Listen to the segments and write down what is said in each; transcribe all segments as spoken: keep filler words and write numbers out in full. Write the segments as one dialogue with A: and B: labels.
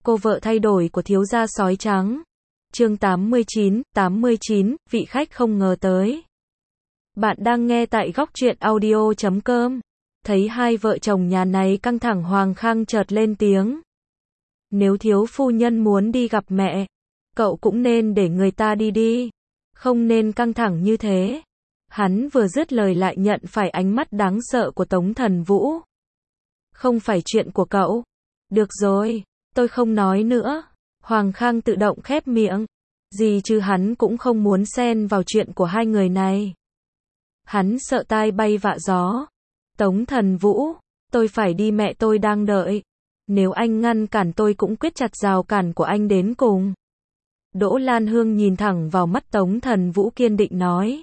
A: Cô vợ thay đổi của thiếu gia sói trắng. Chương tám mươi chín, tám mươi chín, vị khách không ngờ tới. Bạn đang nghe tại góc truyện audio chấm com. Thấy hai vợ chồng nhà này căng thẳng, Hoàng Khang chợt lên tiếng. Nếu thiếu phu nhân muốn đi gặp mẹ, cậu cũng nên để người ta đi đi. Không nên căng thẳng như thế. Hắn vừa dứt lời lại nhận phải ánh mắt đáng sợ của Tống Thần Vũ. Không phải chuyện của cậu. Được rồi, tôi không nói nữa. Hoàng Khang tự động khép miệng. Gì chứ hắn cũng không muốn xen vào chuyện của hai người này. Hắn sợ tai bay vạ gió. Tống Thần Vũ, tôi phải đi, mẹ tôi đang đợi. Nếu anh ngăn cản tôi cũng quyết chặt rào cản của anh đến cùng. Đỗ Lan Hương nhìn thẳng vào mắt Tống Thần Vũ, kiên định nói.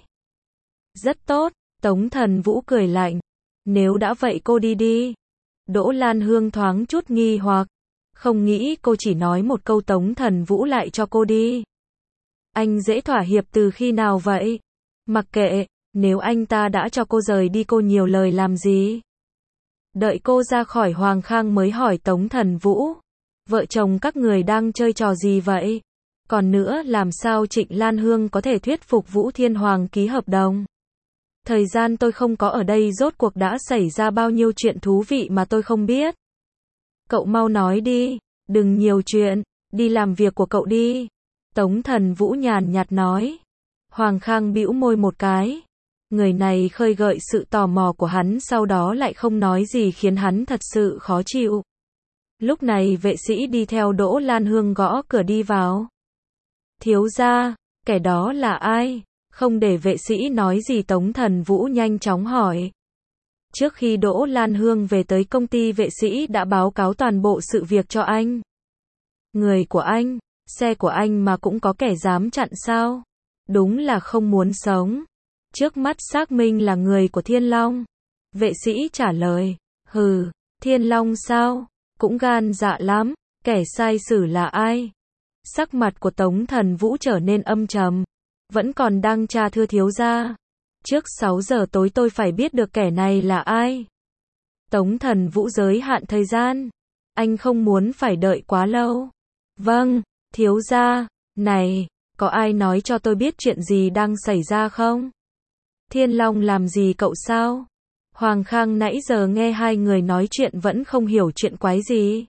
A: Rất tốt, Tống Thần Vũ cười lạnh. Nếu đã vậy cô đi đi. Đỗ Lan Hương thoáng chút nghi hoặc. Không nghĩ cô chỉ nói một câu Tống Thần Vũ lại cho cô đi. Anh dễ thỏa hiệp từ khi nào vậy? Mặc kệ, nếu anh ta đã cho cô rời đi cô nhiều lời làm gì? Đợi cô ra khỏi, Hoàng Khang mới hỏi Tống Thần Vũ. Vợ chồng các người đang chơi trò gì vậy? Còn nữa, làm sao Trịnh Lan Hương có thể thuyết phục Vũ Thiên Hoàng ký hợp đồng? Thời gian tôi không có ở đây rốt cuộc đã xảy ra bao nhiêu chuyện thú vị mà tôi không biết? Cậu mau nói đi, đừng nhiều chuyện, đi làm việc của cậu đi. Tống Thần Vũ nhàn nhạt nói. Hoàng Khang bĩu môi một cái. Người này khơi gợi sự tò mò của hắn, sau đó lại không nói gì, khiến hắn thật sự khó chịu. Lúc này vệ sĩ đi theo Đỗ Lan Hương gõ cửa đi vào. Thiếu gia, kẻ đó là ai? Không để vệ sĩ nói gì, Tống Thần Vũ nhanh chóng hỏi. Trước khi Đỗ Lan Hương về tới công ty, vệ sĩ đã báo cáo toàn bộ sự việc cho anh. Người của anh, xe của anh mà cũng có kẻ dám chặn sao? Đúng là không muốn sống. Trước mắt xác minh là người của Thiên Long. Vệ sĩ trả lời. Hừ, Thiên Long sao? Cũng gan dạ lắm. Kẻ sai xử là ai? Sắc mặt của Tống Thần Vũ trở nên âm trầm. Vẫn còn đang tra, thưa thiếu gia. Trước sáu giờ tối tôi phải biết được kẻ này là ai. Tống Thần Vũ giới hạn thời gian. Anh không muốn phải đợi quá lâu. Vâng, thiếu gia. Này, có ai nói cho tôi biết chuyện gì đang xảy ra không? Thiên Long làm gì cậu sao? Hoàng Khang nãy giờ nghe hai người nói chuyện vẫn không hiểu chuyện quái gì.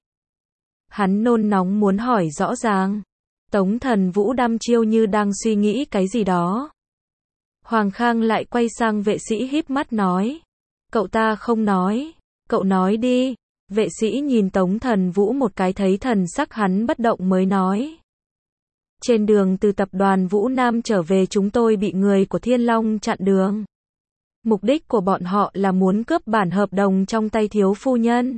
A: Hắn nôn nóng muốn hỏi rõ ràng. Tống Thần Vũ đăm chiêu như đang suy nghĩ cái gì đó. Hoàng Khang lại quay sang vệ sĩ híp mắt nói. Cậu ta không nói. Cậu nói đi. Vệ sĩ nhìn Tống Thần Vũ một cái, thấy thần sắc hắn bất động mới nói. Trên đường từ tập đoàn Vũ Nam trở về, chúng tôi bị người của Thiên Long chặn đường. Mục đích của bọn họ là muốn cướp bản hợp đồng trong tay thiếu phu nhân.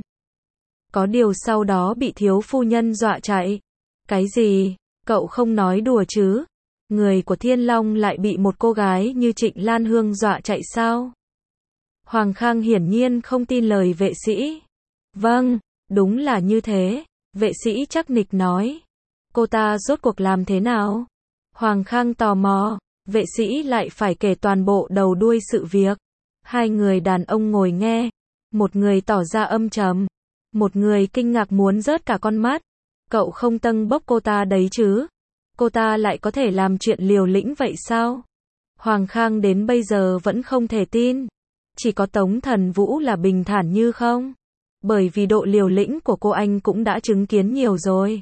A: Có điều sau đó bị thiếu phu nhân dọa chạy. Cái gì? Cậu không nói đùa chứ? Người của Thiên Long lại bị một cô gái như Trịnh Lan Hương dọa chạy sao? Hoàng Khang hiển nhiên không tin lời vệ sĩ. Vâng, đúng là như thế. Vệ sĩ chắc nịch nói. Cô ta rốt cuộc làm thế nào? Hoàng Khang tò mò. Vệ sĩ lại phải kể toàn bộ đầu đuôi sự việc. Hai người đàn ông ngồi nghe. Một người tỏ ra âm trầm. Một người kinh ngạc muốn rớt cả con mắt. Cậu không tâng bốc cô ta đấy chứ? Cô ta lại có thể làm chuyện liều lĩnh vậy sao? Hoàng Khang đến bây giờ vẫn không thể tin. Chỉ có Tống Thần Vũ là bình thản như không. Bởi vì độ liều lĩnh của cô anh cũng đã chứng kiến nhiều rồi.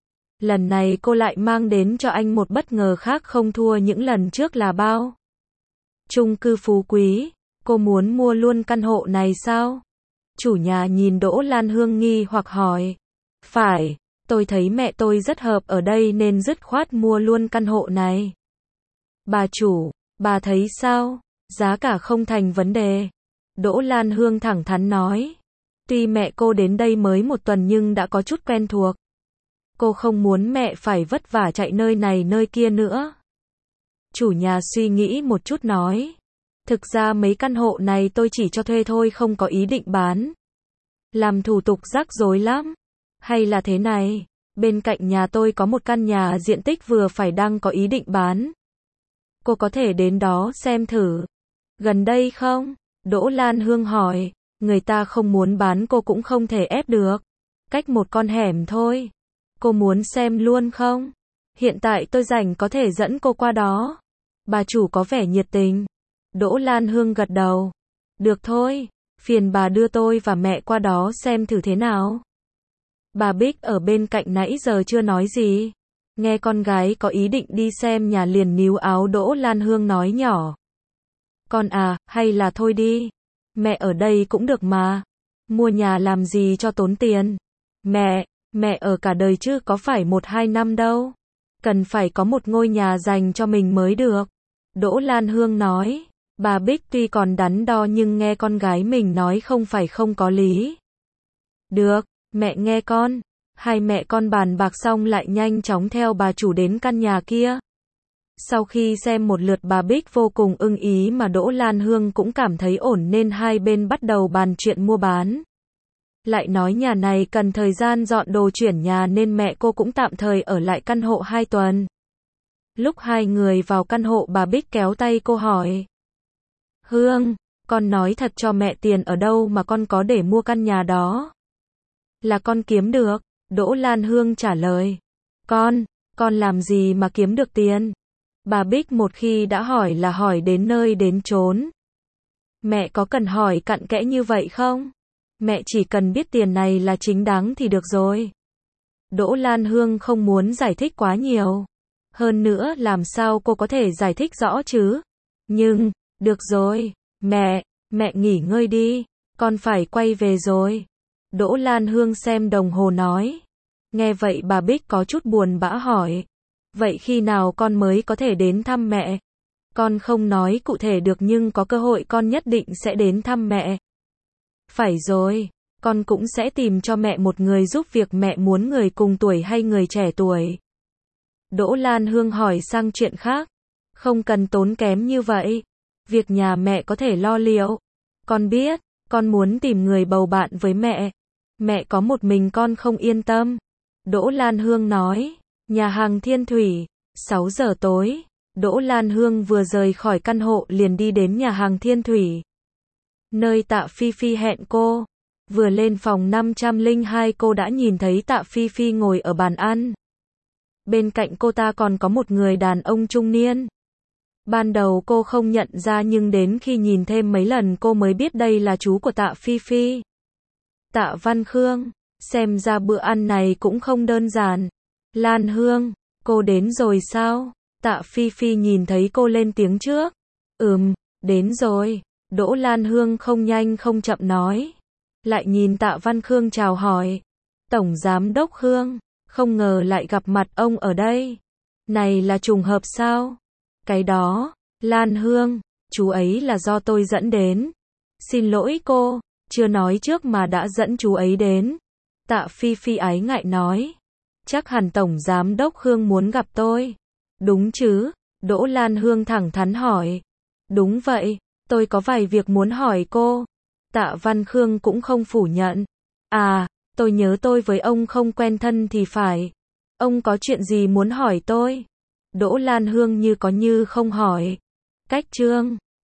A: Lần này cô lại mang đến cho anh một bất ngờ khác không thua những lần trước là bao. Chung cư phú quý, cô muốn mua luôn căn hộ này sao? Chủ nhà nhìn Đỗ Lan Hương nghi hoặc hỏi. Phải, tôi thấy mẹ tôi rất hợp ở đây nên dứt khoát mua luôn căn hộ này. Bà chủ, bà thấy sao? Giá cả không thành vấn đề. Đỗ Lan Hương thẳng thắn nói. Tuy mẹ cô đến đây mới một tuần nhưng đã có chút quen thuộc. Cô không muốn mẹ phải vất vả chạy nơi này nơi kia nữa. Chủ nhà suy nghĩ một chút nói. Thực ra mấy căn hộ này tôi chỉ cho thuê thôi, không có ý định bán. Làm thủ tục rắc rối lắm. Hay là thế này, bên cạnh nhà tôi có một căn nhà diện tích vừa phải đang có ý định bán. Cô có thể đến đó xem thử. Gần đây không? Đỗ Lan Hương hỏi. Người ta không muốn bán cô cũng không thể ép được. Cách một con hẻm thôi. Cô muốn xem luôn không? Hiện tại tôi rảnh có thể dẫn cô qua đó. Bà chủ có vẻ nhiệt tình. Đỗ Lan Hương gật đầu. Được thôi, phiền bà đưa tôi và mẹ qua đó xem thử thế nào. Bà Bích ở bên cạnh nãy giờ chưa nói gì. Nghe con gái có ý định đi xem nhà liền níu áo Đỗ Lan Hương nói nhỏ. Con à, hay là thôi đi. Mẹ ở đây cũng được mà. Mua nhà làm gì cho tốn tiền. Mẹ, mẹ ở cả đời chứ có phải một hai năm đâu. Cần phải có một ngôi nhà dành cho mình mới được. Đỗ Lan Hương nói. Bà Bích tuy còn đắn đo nhưng nghe con gái mình nói không phải không có lý. Được, mẹ nghe con. Hai mẹ con bàn bạc xong lại nhanh chóng theo bà chủ đến căn nhà kia. Sau khi xem một lượt bà Bích vô cùng ưng ý mà Đỗ Lan Hương cũng cảm thấy ổn nên hai bên bắt đầu bàn chuyện mua bán. Lại nói nhà này cần thời gian dọn đồ chuyển nhà nên mẹ cô cũng tạm thời ở lại căn hộ hai tuần. Lúc hai người vào căn hộ bà Bích kéo tay cô hỏi. Hương, con nói thật cho mẹ tiền ở đâu mà con có để mua căn nhà đó? Là con kiếm được, Đỗ Lan Hương trả lời. Con, con làm gì mà kiếm được tiền? Bà Bích một khi đã hỏi là hỏi đến nơi đến chốn. Mẹ có cần hỏi cặn kẽ như vậy không? Mẹ chỉ cần biết tiền này là chính đáng thì được rồi. Đỗ Lan Hương không muốn giải thích quá nhiều. Hơn nữa làm sao cô có thể giải thích rõ chứ? Nhưng, được rồi, mẹ, mẹ nghỉ ngơi đi, con phải quay về rồi. Đỗ Lan Hương xem đồng hồ nói. Nghe vậy bà Bích có chút buồn bã hỏi. Vậy khi nào con mới có thể đến thăm mẹ? Con không nói cụ thể được nhưng có cơ hội con nhất định sẽ đến thăm mẹ. Phải rồi, con cũng sẽ tìm cho mẹ một người giúp việc mẹ muốn người cùng tuổi hay người trẻ tuổi. Đỗ Lan Hương hỏi sang chuyện khác. Không cần tốn kém như vậy. Việc nhà mẹ có thể lo liệu. Con biết, con muốn tìm người bầu bạn với mẹ. Mẹ có một mình con không yên tâm. Đỗ Lan Hương nói. Nhà hàng Thiên Thủy, sáu giờ tối. Đỗ Lan Hương vừa rời khỏi căn hộ liền đi đến nhà hàng Thiên Thủy. Nơi Tạ Phi Phi hẹn cô. Vừa lên phòng năm trăm lẻ hai cô đã nhìn thấy Tạ Phi Phi ngồi ở bàn ăn. Bên cạnh cô ta còn có một người đàn ông trung niên. Ban đầu cô không nhận ra nhưng đến khi nhìn thêm mấy lần cô mới biết đây là chú của Tạ Phi Phi. Tạ Văn Khương, xem ra bữa ăn này cũng không đơn giản. Lan Hương, cô đến rồi sao? Tạ Phi Phi nhìn thấy cô lên tiếng trước. Ừm, đến rồi. Đỗ Lan Hương không nhanh không chậm nói. Lại nhìn Tạ Văn Khương chào hỏi. Tổng Giám Đốc Khương, không ngờ lại gặp mặt ông ở đây. Này là trùng hợp sao? Cái đó, Lan Hương, chú ấy là do tôi dẫn đến. Xin lỗi cô, chưa nói trước mà đã dẫn chú ấy đến. Tạ Phi Phi ái ngại nói. Chắc hẳn Tổng Giám Đốc Khương muốn gặp tôi. Đúng chứ? Đỗ Lan Hương thẳng thắn hỏi. Đúng vậy, tôi có vài việc muốn hỏi cô. Tạ Văn Khương cũng không phủ nhận. À, tôi nhớ tôi với ông không quen thân thì phải. Ông có chuyện gì muốn hỏi tôi? Đỗ Lan Hương như có như không hỏi. Cách chương